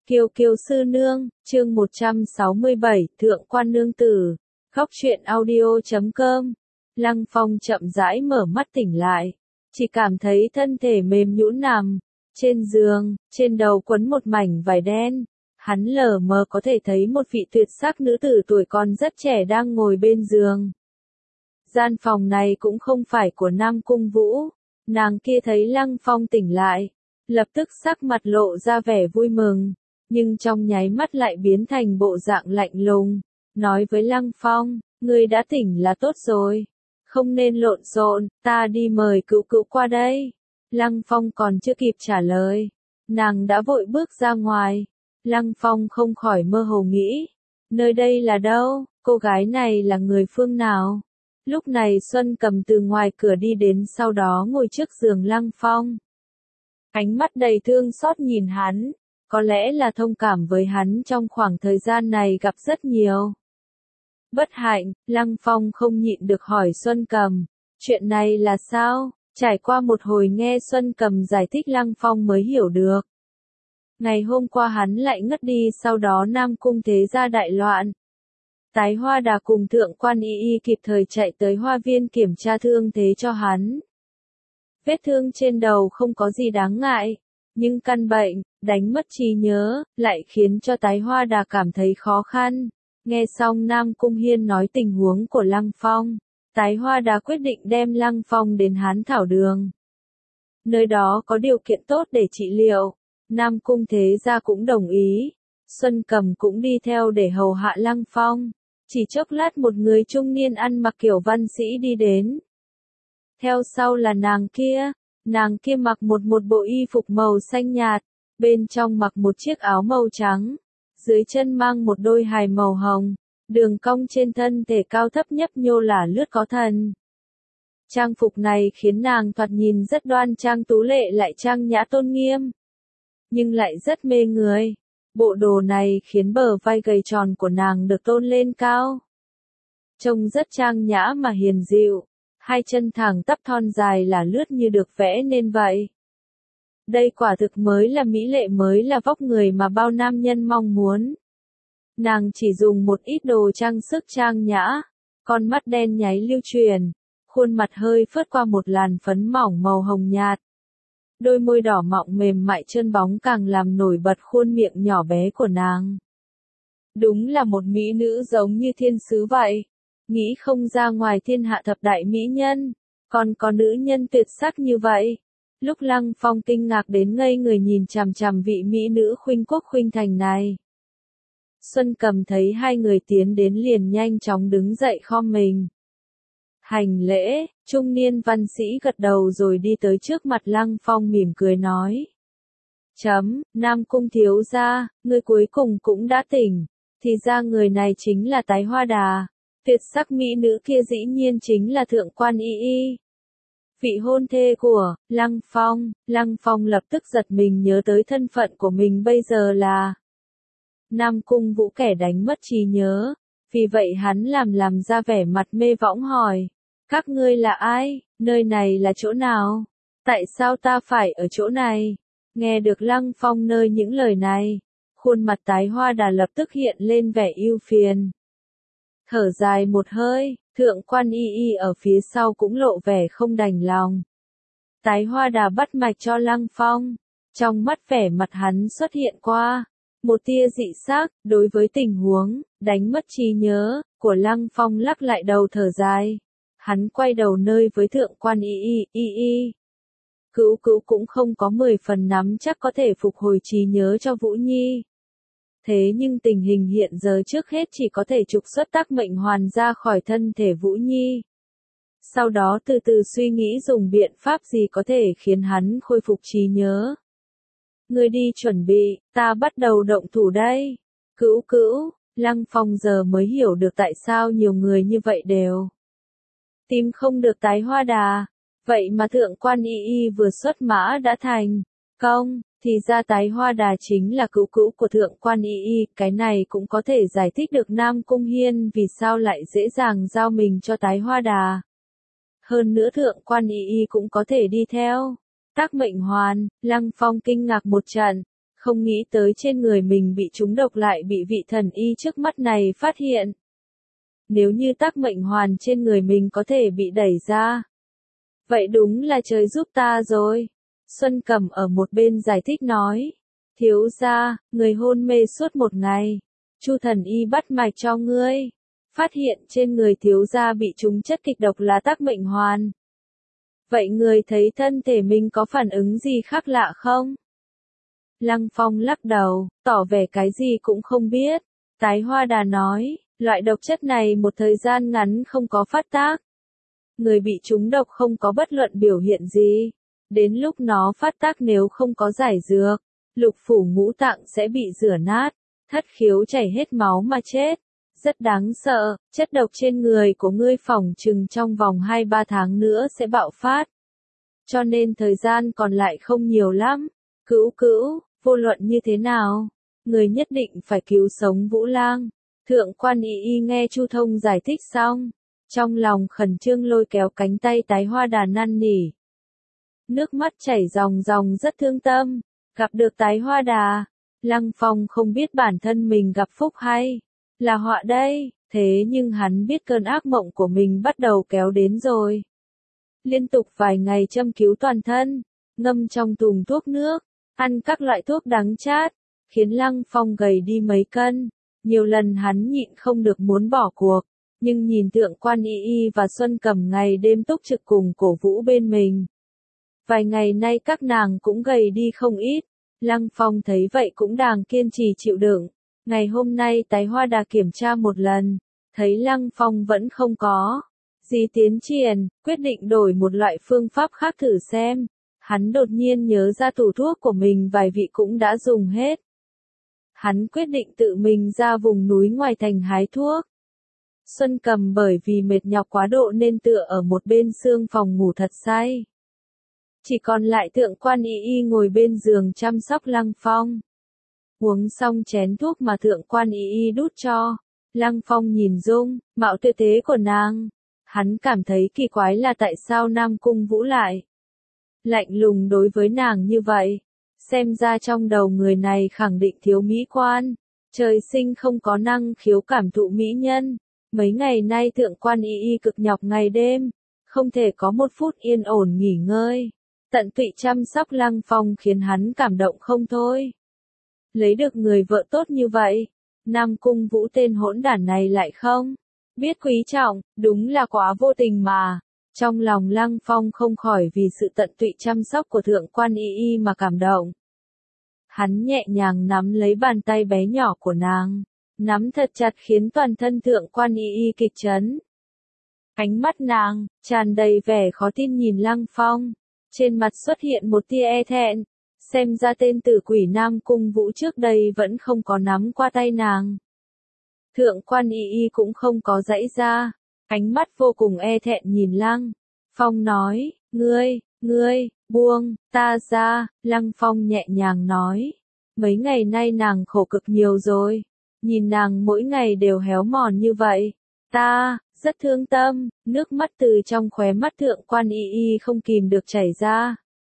Kiều Kiều sư nương, chương 167, Thượng quan nương tử. Góc truyện audio.com. Lăng Phong chậm rãi mở mắt tỉnh lại, chỉ cảm thấy thân thể mềm nhũn nằm trên giường, trên đầu quấn một mảnh vải đen. Hắn lờ mờ có thể thấy một vị tuyệt sắc nữ tử tuổi còn rất trẻ đang ngồi bên giường. Gian phòng này cũng không phải của Nam Cung Vũ. Nàng kia thấy Lăng Phong tỉnh lại, lập tức sắc mặt lộ ra vẻ vui mừng, nhưng trong nháy mắt lại biến thành bộ dạng lạnh lùng, nói với Lăng Phong, ngươi đã tỉnh là tốt rồi, không nên lộn xộn, ta đi mời cữu cữu qua đây. Lăng Phong còn chưa kịp trả lời, nàng đã vội bước ra ngoài. Lăng Phong không khỏi mơ hồ nghĩ, nơi đây là đâu, cô gái này là người phương nào? Lúc này Xuân Cầm từ ngoài cửa đi đến, sau đó ngồi trước giường Lăng Phong. Ánh mắt đầy thương xót nhìn hắn, có lẽ là thông cảm với hắn trong khoảng thời gian này gặp rất nhiều bất hạnh. Lăng Phong không nhịn được hỏi Xuân Cầm, chuyện này là sao? Trải qua một hồi nghe Xuân Cầm giải thích, Lăng Phong mới hiểu được. Ngày hôm qua hắn lại ngất đi, sau đó Nam Cung thế gia đại loạn. Tái Hoa Đà cùng Thượng quan Y Y kịp thời chạy tới hoa viên kiểm tra thương thế cho hắn. Vết thương trên đầu không có gì đáng ngại, nhưng căn bệnh, đánh mất trí nhớ, lại khiến cho Tái Hoa Đà cảm thấy khó khăn. Nghe xong Nam Cung Hiên nói tình huống của Lăng Phong, Tái Hoa Đà quyết định đem Lăng Phong đến Hán Thảo Đường. Nơi đó có điều kiện tốt để trị liệu. Nam Cung thế gia cũng đồng ý. Xuân Cầm cũng đi theo để hầu hạ Lăng Phong. Chỉ chốc lát một người trung niên ăn mặc kiểu văn sĩ đi đến. Theo sau là nàng kia mặc một bộ y phục màu xanh nhạt, bên trong mặc một chiếc áo màu trắng, dưới chân mang một đôi hài màu hồng, đường cong trên thân thể cao thấp nhấp nhô là lướt có thần. Trang phục này khiến nàng thoạt nhìn rất đoan trang tú lệ, lại trang nhã tôn nghiêm, nhưng lại rất mê người. Bộ đồ này khiến bờ vai gầy tròn của nàng được tôn lên cao, trông rất trang nhã mà hiền dịu. Hai chân thẳng tắp thon dài là lướt như được vẽ nên vậy. Đây quả thực mới là mỹ lệ, mới là vóc người mà bao nam nhân mong muốn. Nàng chỉ dùng một ít đồ trang sức trang nhã, con mắt đen nháy lưu chuyển, khuôn mặt hơi phớt qua một làn phấn mỏng màu hồng nhạt. Đôi môi đỏ mọng mềm mại trơn bóng càng làm nổi bật khuôn miệng nhỏ bé của nàng. Đúng là một mỹ nữ giống như thiên sứ vậy. Nghĩ không ra ngoài thiên hạ thập đại mỹ nhân, còn có nữ nhân tuyệt sắc như vậy. Lúc Lăng Phong kinh ngạc đến ngây người nhìn chằm chằm vị mỹ nữ khuynh quốc khuynh thành này. Xuân Cầm thấy hai người tiến đến liền nhanh chóng đứng dậy khom mình. Hành lễ, trung niên văn sĩ gật đầu rồi đi tới trước mặt Lăng Phong mỉm cười nói. Nam Cung thiếu gia, người cuối cùng cũng đã tỉnh, thì ra người này chính là Tái Hoa Đà. Tuyệt sắc mỹ nữ kia dĩ nhiên chính là Thượng quan Y Y, vị hôn thê của Lăng Phong. Lăng Phong lập tức giật mình nhớ tới thân phận của mình bây giờ là Nam Cung Vũ, kẻ đánh mất trí nhớ. Vì vậy hắn làm ra vẻ mặt mê võng hỏi, các ngươi là ai, nơi này là chỗ nào, tại sao ta phải ở chỗ này? Nghe được Lăng Phong nơi những lời này, khuôn mặt Tái Hoa Đà lập tức hiện lên vẻ ưu phiền. Thở dài một hơi, Thượng quan Y Y ở phía sau cũng lộ vẻ không đành lòng. Tái Hoa Đà bắt mạch cho Lăng Phong, trong mắt vẻ mặt hắn xuất hiện qua một tia dị sắc. Đối với tình huống đánh mất trí nhớ của Lăng Phong, lắc lại đầu thở dài. Hắn quay đầu nơi với Thượng quan Y Y. Cữu cữu cũng không có 10 phần nắm chắc có thể phục hồi trí nhớ cho Vũ Nhi. Thế nhưng tình hình hiện giờ trước hết chỉ có thể trục xuất Tắc Mệnh Hoàn ra khỏi thân thể Vũ Nhi. Sau đó từ từ suy nghĩ dùng biện pháp gì có thể khiến hắn khôi phục trí nhớ. Ngươi đi chuẩn bị, ta bắt đầu động thủ đây. Cữu cữu, Lăng Phong giờ mới hiểu được tại sao nhiều người như vậy đều tìm không được Tái Hoa Đà. Vậy mà Thượng quan Y Y vừa xuất mã đã thành công. Thì ra Tái Hoa Đà chính là cữu cữu của Thượng quan Y Y. Cái này cũng có thể giải thích được Nam Cung Hiên vì sao lại dễ dàng giao mình cho Tái Hoa Đà. Hơn nữa Thượng quan Y Y cũng có thể đi theo Tắc Mệnh Hoàn. Lăng Phong kinh ngạc một trận, không nghĩ tới trên người mình bị trúng độc lại bị vị thần y trước mắt này phát hiện. Nếu như tắc mệnh hoàn trên người mình có thể bị đẩy ra, vậy đúng là trời giúp ta rồi. Xuân Cầm ở một bên giải thích nói, thiếu gia, người hôn mê suốt một ngày, Chu thần y bắt mạch cho ngươi, phát hiện trên người thiếu gia bị trúng chất kịch độc là tắc mệnh hoàn. Vậy người thấy thân thể mình có phản ứng gì khác lạ không? Lăng Phong lắc đầu, tỏ vẻ cái gì cũng không biết. Tái Hoa Đà nói, loại độc chất này một thời gian ngắn không có phát tác. Người bị trúng độc không có bất luận biểu hiện gì. Đến lúc nó phát tác nếu không có giải dược, lục phủ ngũ tạng sẽ bị rửa nát, thất khiếu chảy hết máu mà chết. Rất đáng sợ, chất độc trên người của ngươi phỏng chừng trong vòng 2-3 tháng nữa sẽ bạo phát. Cho nên thời gian còn lại không nhiều lắm. Cữu, vô luận như thế nào, người nhất định phải cứu sống Vũ Lang. Thượng quan y nghe Chu Thông giải thích xong, trong lòng khẩn trương lôi kéo cánh tay Tái Hoa Đà năn nỉ. Nước mắt chảy ròng ròng rất thương tâm, gặp được Tái Hoa Đà, Lăng Phong không biết bản thân mình gặp phúc hay là họa đây, thế nhưng hắn biết cơn ác mộng của mình bắt đầu kéo đến rồi. Liên tục vài ngày châm cứu toàn thân, ngâm trong thùng thuốc nước, ăn các loại thuốc đắng chát, khiến Lăng Phong gầy đi mấy cân. Nhiều lần hắn nhịn không được muốn bỏ cuộc, nhưng nhìn Thượng quan y và Xuân Cầm ngày đêm túc trực cùng cổ vũ bên mình. Vài ngày nay các nàng cũng gầy đi không ít, Lăng Phong thấy vậy cũng đang kiên trì chịu đựng. Ngày hôm nay Tái Hoa Đà kiểm tra một lần, thấy Lăng Phong vẫn không có gì tiến triển, quyết định đổi một loại phương pháp khác thử xem. Hắn đột nhiên nhớ ra tủ thuốc của mình vài vị cũng đã dùng hết. Hắn quyết định tự mình ra vùng núi ngoài thành hái thuốc. Xuân Cầm bởi vì mệt nhọc quá độ nên tựa ở một bên xương phòng ngủ thật say. Chỉ còn lại Thượng quan y ngồi bên giường chăm sóc Lăng Phong. Uống xong chén thuốc mà Thượng quan y đút cho, Lăng Phong nhìn dung mạo tuyệt thế của nàng. Hắn cảm thấy kỳ quái là tại sao Nam Cung Vũ lại lạnh lùng đối với nàng như vậy. Xem ra trong đầu người này khẳng định thiếu mỹ quan, trời sinh không có năng khiếu cảm thụ mỹ nhân. Mấy ngày nay Thượng quan y cực nhọc ngày đêm, không thể có một phút yên ổn nghỉ ngơi. Tận tụy chăm sóc Lăng Phong khiến hắn cảm động không thôi. Lấy được người vợ tốt như vậy, Nam Cung Vũ tên hỗn đản này lại không biết quý trọng, đúng là quá vô tình mà. Trong lòng Lăng Phong không khỏi vì sự tận tụy chăm sóc của Thượng quan y mà cảm động. Hắn nhẹ nhàng nắm lấy bàn tay bé nhỏ của nàng, nắm thật chặt khiến toàn thân Thượng quan y kịch chấn. Ánh mắt nàng tràn đầy vẻ khó tin nhìn Lăng Phong, trên mặt xuất hiện một tia e thẹn, xem ra tên tử quỷ Nam Cung Vũ trước đây vẫn không có nắm qua tay nàng. Thượng quan y cũng không có giãy ra, ánh mắt vô cùng e thẹn nhìn Lăng Phong nói, ngươi, buông ta ra. Lăng Phong nhẹ nhàng nói, mấy ngày nay nàng khổ cực nhiều rồi, nhìn nàng mỗi ngày đều héo mòn như vậy, ta rất thương tâm. Nước mắt từ trong khóe mắt Thượng quan y không kìm được chảy ra.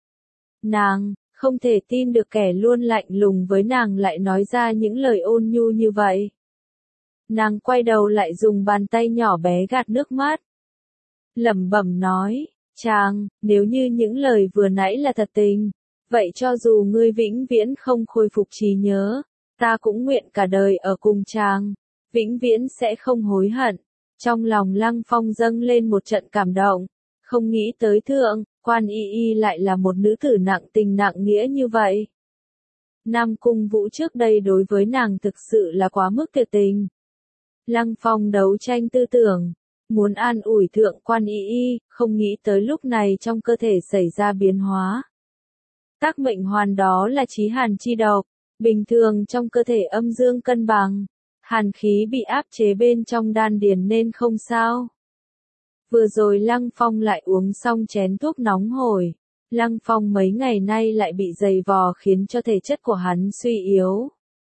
Nàng không thể tin được kẻ luôn lạnh lùng với nàng lại nói ra những lời ôn nhu như vậy. Nàng quay đầu lại dùng bàn tay nhỏ bé gạt nước mắt, lẩm bẩm nói, chàng, nếu như những lời vừa nãy là thật tình, vậy cho dù ngươi vĩnh viễn không khôi phục trí nhớ, ta cũng nguyện cả đời ở cùng chàng, vĩnh viễn sẽ không hối hận. Trong lòng Lăng Phong dâng lên một trận cảm động, không nghĩ tới Thượng quan y lại là một nữ tử nặng tình nặng nghĩa như vậy. Nam Cung Vũ trước đây đối với nàng thực sự là quá mức tuyệt tình. Lăng Phong đấu tranh tư tưởng, muốn an ủi Thượng quan y, không nghĩ tới lúc này trong cơ thể xảy ra biến hóa. Tác mệnh hoàn đó là chí hàn chi độc, bình thường trong cơ thể âm dương cân bằng, hàn khí bị áp chế bên trong đan điền nên không sao. Vừa rồi Lăng Phong lại uống xong chén thuốc nóng hổi, Lăng Phong mấy ngày nay lại bị dày vò khiến cho thể chất của hắn suy yếu.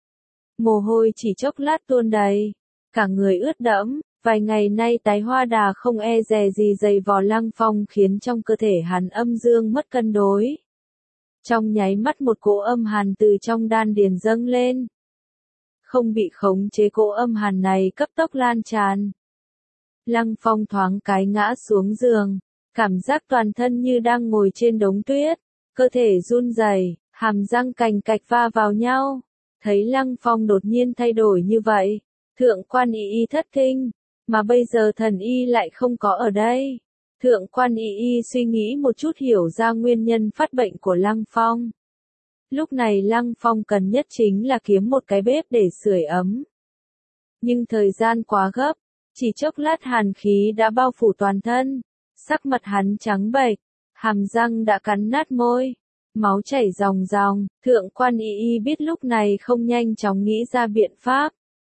Mồ hôi chỉ chốc lát tuôn đầy, cả người ướt đẫm. Vài ngày nay Tái Hoa Đà không e dè gì dày vò Lăng Phong khiến trong cơ thể hắn âm dương mất cân đối. Trong nháy mắt một cỗ âm hàn từ trong đan điền dâng lên. Không bị khống chế cỗ âm hàn này cấp tốc lan tràn. Lăng Phong thoáng cái ngã xuống giường, cảm giác toàn thân như đang ngồi trên đống tuyết, cơ thể run rẩy, hàm răng cành cạch va vào nhau. Thấy Lăng Phong đột nhiên thay đổi như vậy, Thượng quan Y Y thất kinh, mà bây giờ thần y lại không có ở đây. Thượng quan Y Y suy nghĩ một chút hiểu ra nguyên nhân phát bệnh của Lăng Phong. Lúc này Lăng Phong cần nhất chính là kiếm một cái bếp để sưởi ấm. Nhưng thời gian quá gấp, chỉ chốc lát hàn khí đã bao phủ toàn thân, sắc mặt hắn trắng bệch, hàm răng đã cắn nát môi, máu chảy ròng ròng. Thượng quan Y Y biết lúc này không nhanh chóng nghĩ ra biện pháp.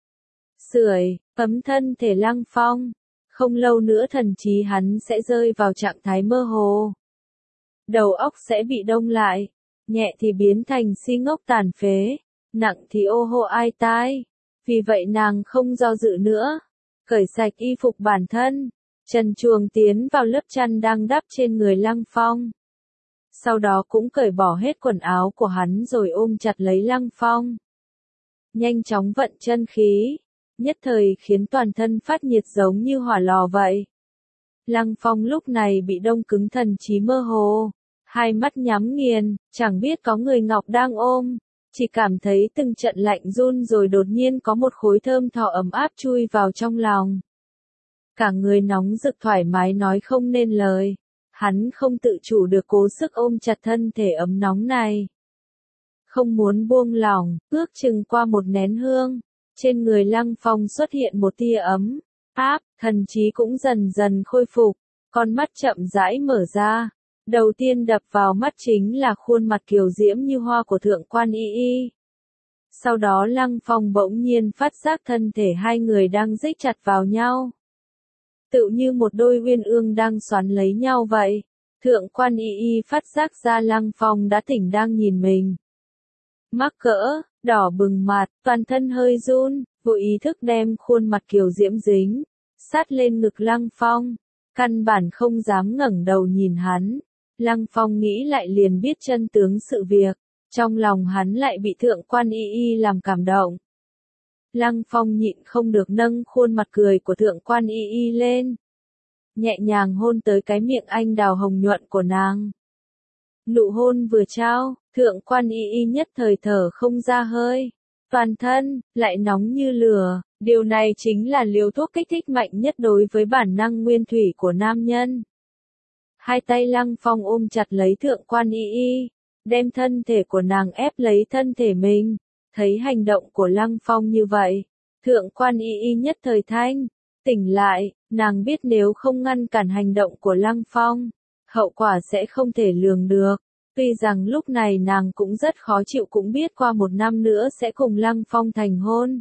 Sưởi, ấm thân thể Lăng Phong, không lâu nữa thần trí hắn sẽ rơi vào trạng thái mơ hồ. Đầu óc sẽ bị đông lại, nhẹ thì biến thành si ngốc tàn phế, nặng thì ô hô ai tai. Vì vậy nàng không do dự nữa, cởi sạch y phục bản thân, trần truồng tiến vào lớp chăn đang đắp trên người Lăng Phong. Sau đó cũng cởi bỏ hết quần áo của hắn rồi ôm chặt lấy Lăng Phong. Nhanh chóng vận chân khí, nhất thời khiến toàn thân phát nhiệt giống như hỏa lò vậy. Lăng Phong lúc này bị đông cứng thần trí mơ hồ, hai mắt nhắm nghiền, chẳng biết có người ngọc đang ôm, chỉ cảm thấy từng trận lạnh run rồi đột nhiên có một khối thơm tho ấm áp chui vào trong lòng. Cả người nóng rực thoải mái nói không nên lời, hắn không tự chủ được cố sức ôm chặt thân thể ấm nóng này. Không muốn buông lỏng, ước chừng qua một nén hương, trên người Lăng Phong xuất hiện một tia ấm áp, thần trí cũng dần dần khôi phục, con mắt chậm rãi mở ra. Đầu tiên đập vào mắt chính là khuôn mặt kiều diễm như hoa của Thượng quan Y Y. Sau đó Lăng Phong bỗng nhiên phát giác thân thể hai người đang dích chặt vào nhau. Tựu như một đôi uyên ương đang xoắn lấy nhau vậy. Thượng quan Y Y phát giác ra Lăng Phong đã tỉnh đang nhìn mình. Mắc cỡ, đỏ bừng mặt, toàn thân hơi run, vô ý thức đem khuôn mặt kiều diễm dính sát lên ngực Lăng Phong, căn bản không dám ngẩng đầu nhìn hắn. Lăng Phong nghĩ lại liền biết chân tướng sự việc, trong lòng hắn lại bị Thượng quan Y Y làm cảm động. Lăng Phong nhịn không được nâng khuôn mặt cười của Thượng quan Y Y lên, nhẹ nhàng hôn tới cái miệng anh đào hồng nhuận của nàng. Nụ hôn vừa trao, Thượng quan Y Y nhất thời thở không ra hơi, toàn thân lại nóng như lửa. Điều này chính là liều thuốc kích thích mạnh nhất đối với bản năng nguyên thủy của nam nhân. Hai tay Lăng Phong ôm chặt lấy Thượng quan Y Y, đem thân thể của nàng ép lấy thân thể mình. Thấy hành động của Lăng Phong như vậy, Thượng quan Y Y nhất thời tỉnh lại, nàng biết nếu không ngăn cản hành động của Lăng Phong, hậu quả sẽ không thể lường được. Tuy rằng lúc này nàng cũng rất khó chịu, cũng biết qua một năm nữa sẽ cùng Lăng Phong thành hôn.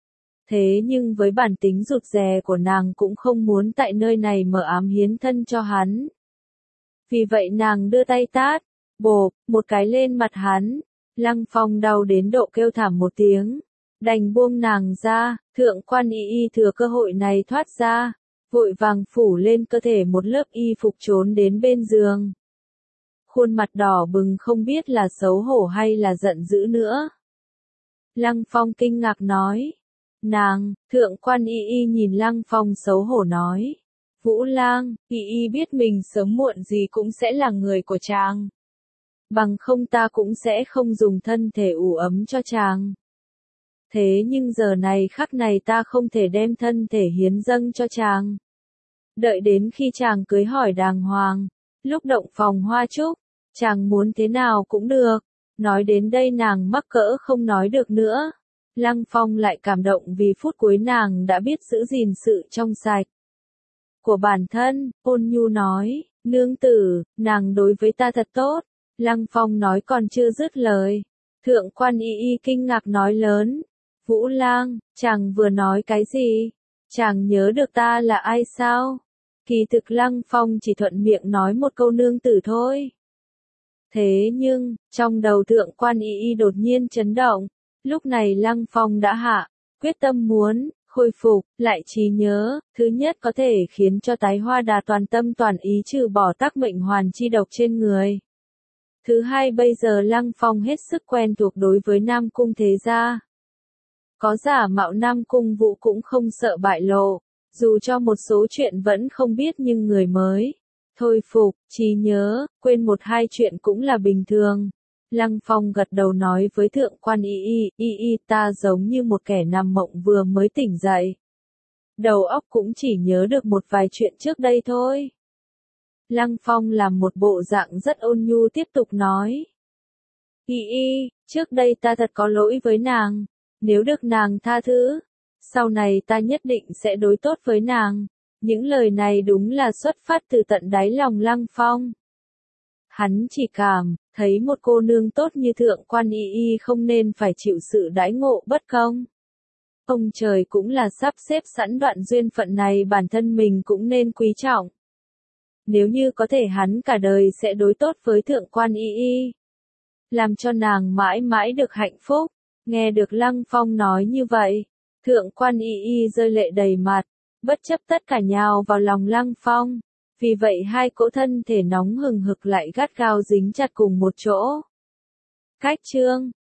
Thế nhưng với bản tính rụt rè của nàng cũng không muốn tại nơi này mờ ám hiến thân cho hắn. Vì vậy nàng đưa tay tát, bộp, một cái lên mặt hắn. Lăng Phong đau đến độ kêu thảm một tiếng, đành buông nàng ra. Thượng quan Y Y thừa cơ hội này thoát ra, vội vàng phủ lên cơ thể một lớp y phục trốn đến bên giường. Khuôn mặt đỏ bừng không biết là xấu hổ hay là giận dữ nữa. Lăng Phong kinh ngạc nói. Nàng, Thượng quan Y Y nhìn Lăng Phong xấu hổ nói. Vũ Lang, Y Y biết mình sớm muộn gì cũng sẽ là người của chàng. Bằng không ta cũng sẽ không dùng thân thể ủ ấm cho chàng. Thế nhưng giờ này khắc này ta không thể đem thân thể hiến dâng cho chàng. Đợi đến khi chàng cưới hỏi đàng hoàng, lúc động phòng hoa trúc, chàng muốn thế nào cũng được. Nói đến đây nàng mắc cỡ không nói được nữa. Lăng Phong lại cảm động vì phút cuối nàng đã biết giữ gìn sự trong sạch của bản thân, ôn nhu nói, nương tử, nàng đối với ta thật tốt. Lăng Phong nói còn chưa dứt lời, Thượng quan Y Y kinh ngạc nói lớn, Vũ Lang, chàng vừa nói cái gì? Chàng nhớ được ta là ai sao? Kỳ thực Lăng Phong chỉ thuận miệng nói một câu nương tử thôi. Thế nhưng, trong đầu Thượng quan Y Y đột nhiên chấn động, lúc này Lăng Phong đã hạ quyết tâm muốn khôi phục lại trí nhớ, thứ nhất có thể khiến cho tái hoa đà toàn tâm toàn ý trừ bỏ tắc mệnh hoàn chi độc trên người. Thứ hai, bây giờ Lăng Phong hết sức quen thuộc đối với Nam Cung thế gia. Có giả mạo Nam Cung Vũ cũng không sợ bại lộ, dù cho một số chuyện vẫn không biết nhưng người mới thôi phục, trí nhớ, quên một hai chuyện cũng là bình thường. Lăng Phong gật đầu nói với Thượng quan y, ta giống như một kẻ nằm mộng vừa mới tỉnh dậy. Đầu óc cũng chỉ nhớ được một vài chuyện trước đây thôi. Lăng Phong làm một bộ dạng rất ôn nhu tiếp tục nói. Trước đây ta thật có lỗi với nàng, nếu được nàng tha thứ, sau này ta nhất định sẽ đối tốt với nàng. Những lời này đúng là xuất phát từ tận đáy lòng Lăng Phong. Hắn chỉ cảm thấy một cô nương tốt như Thượng quan y không nên phải chịu sự đãi ngộ bất công. Ông trời cũng là sắp xếp sẵn đoạn duyên phận này, bản thân mình cũng nên quý trọng. Nếu như có thể hắn cả đời sẽ đối tốt với Thượng quan y, làm cho nàng mãi mãi được hạnh phúc. Nghe được Lăng Phong nói như vậy, Thượng quan y rơi lệ đầy mặt, bất chấp tất cả nhào vào lòng Lăng Phong. Vì vậy hai cỗ thân thể nóng hừng hực lại gắt gao dính chặt cùng một chỗ. Cách chương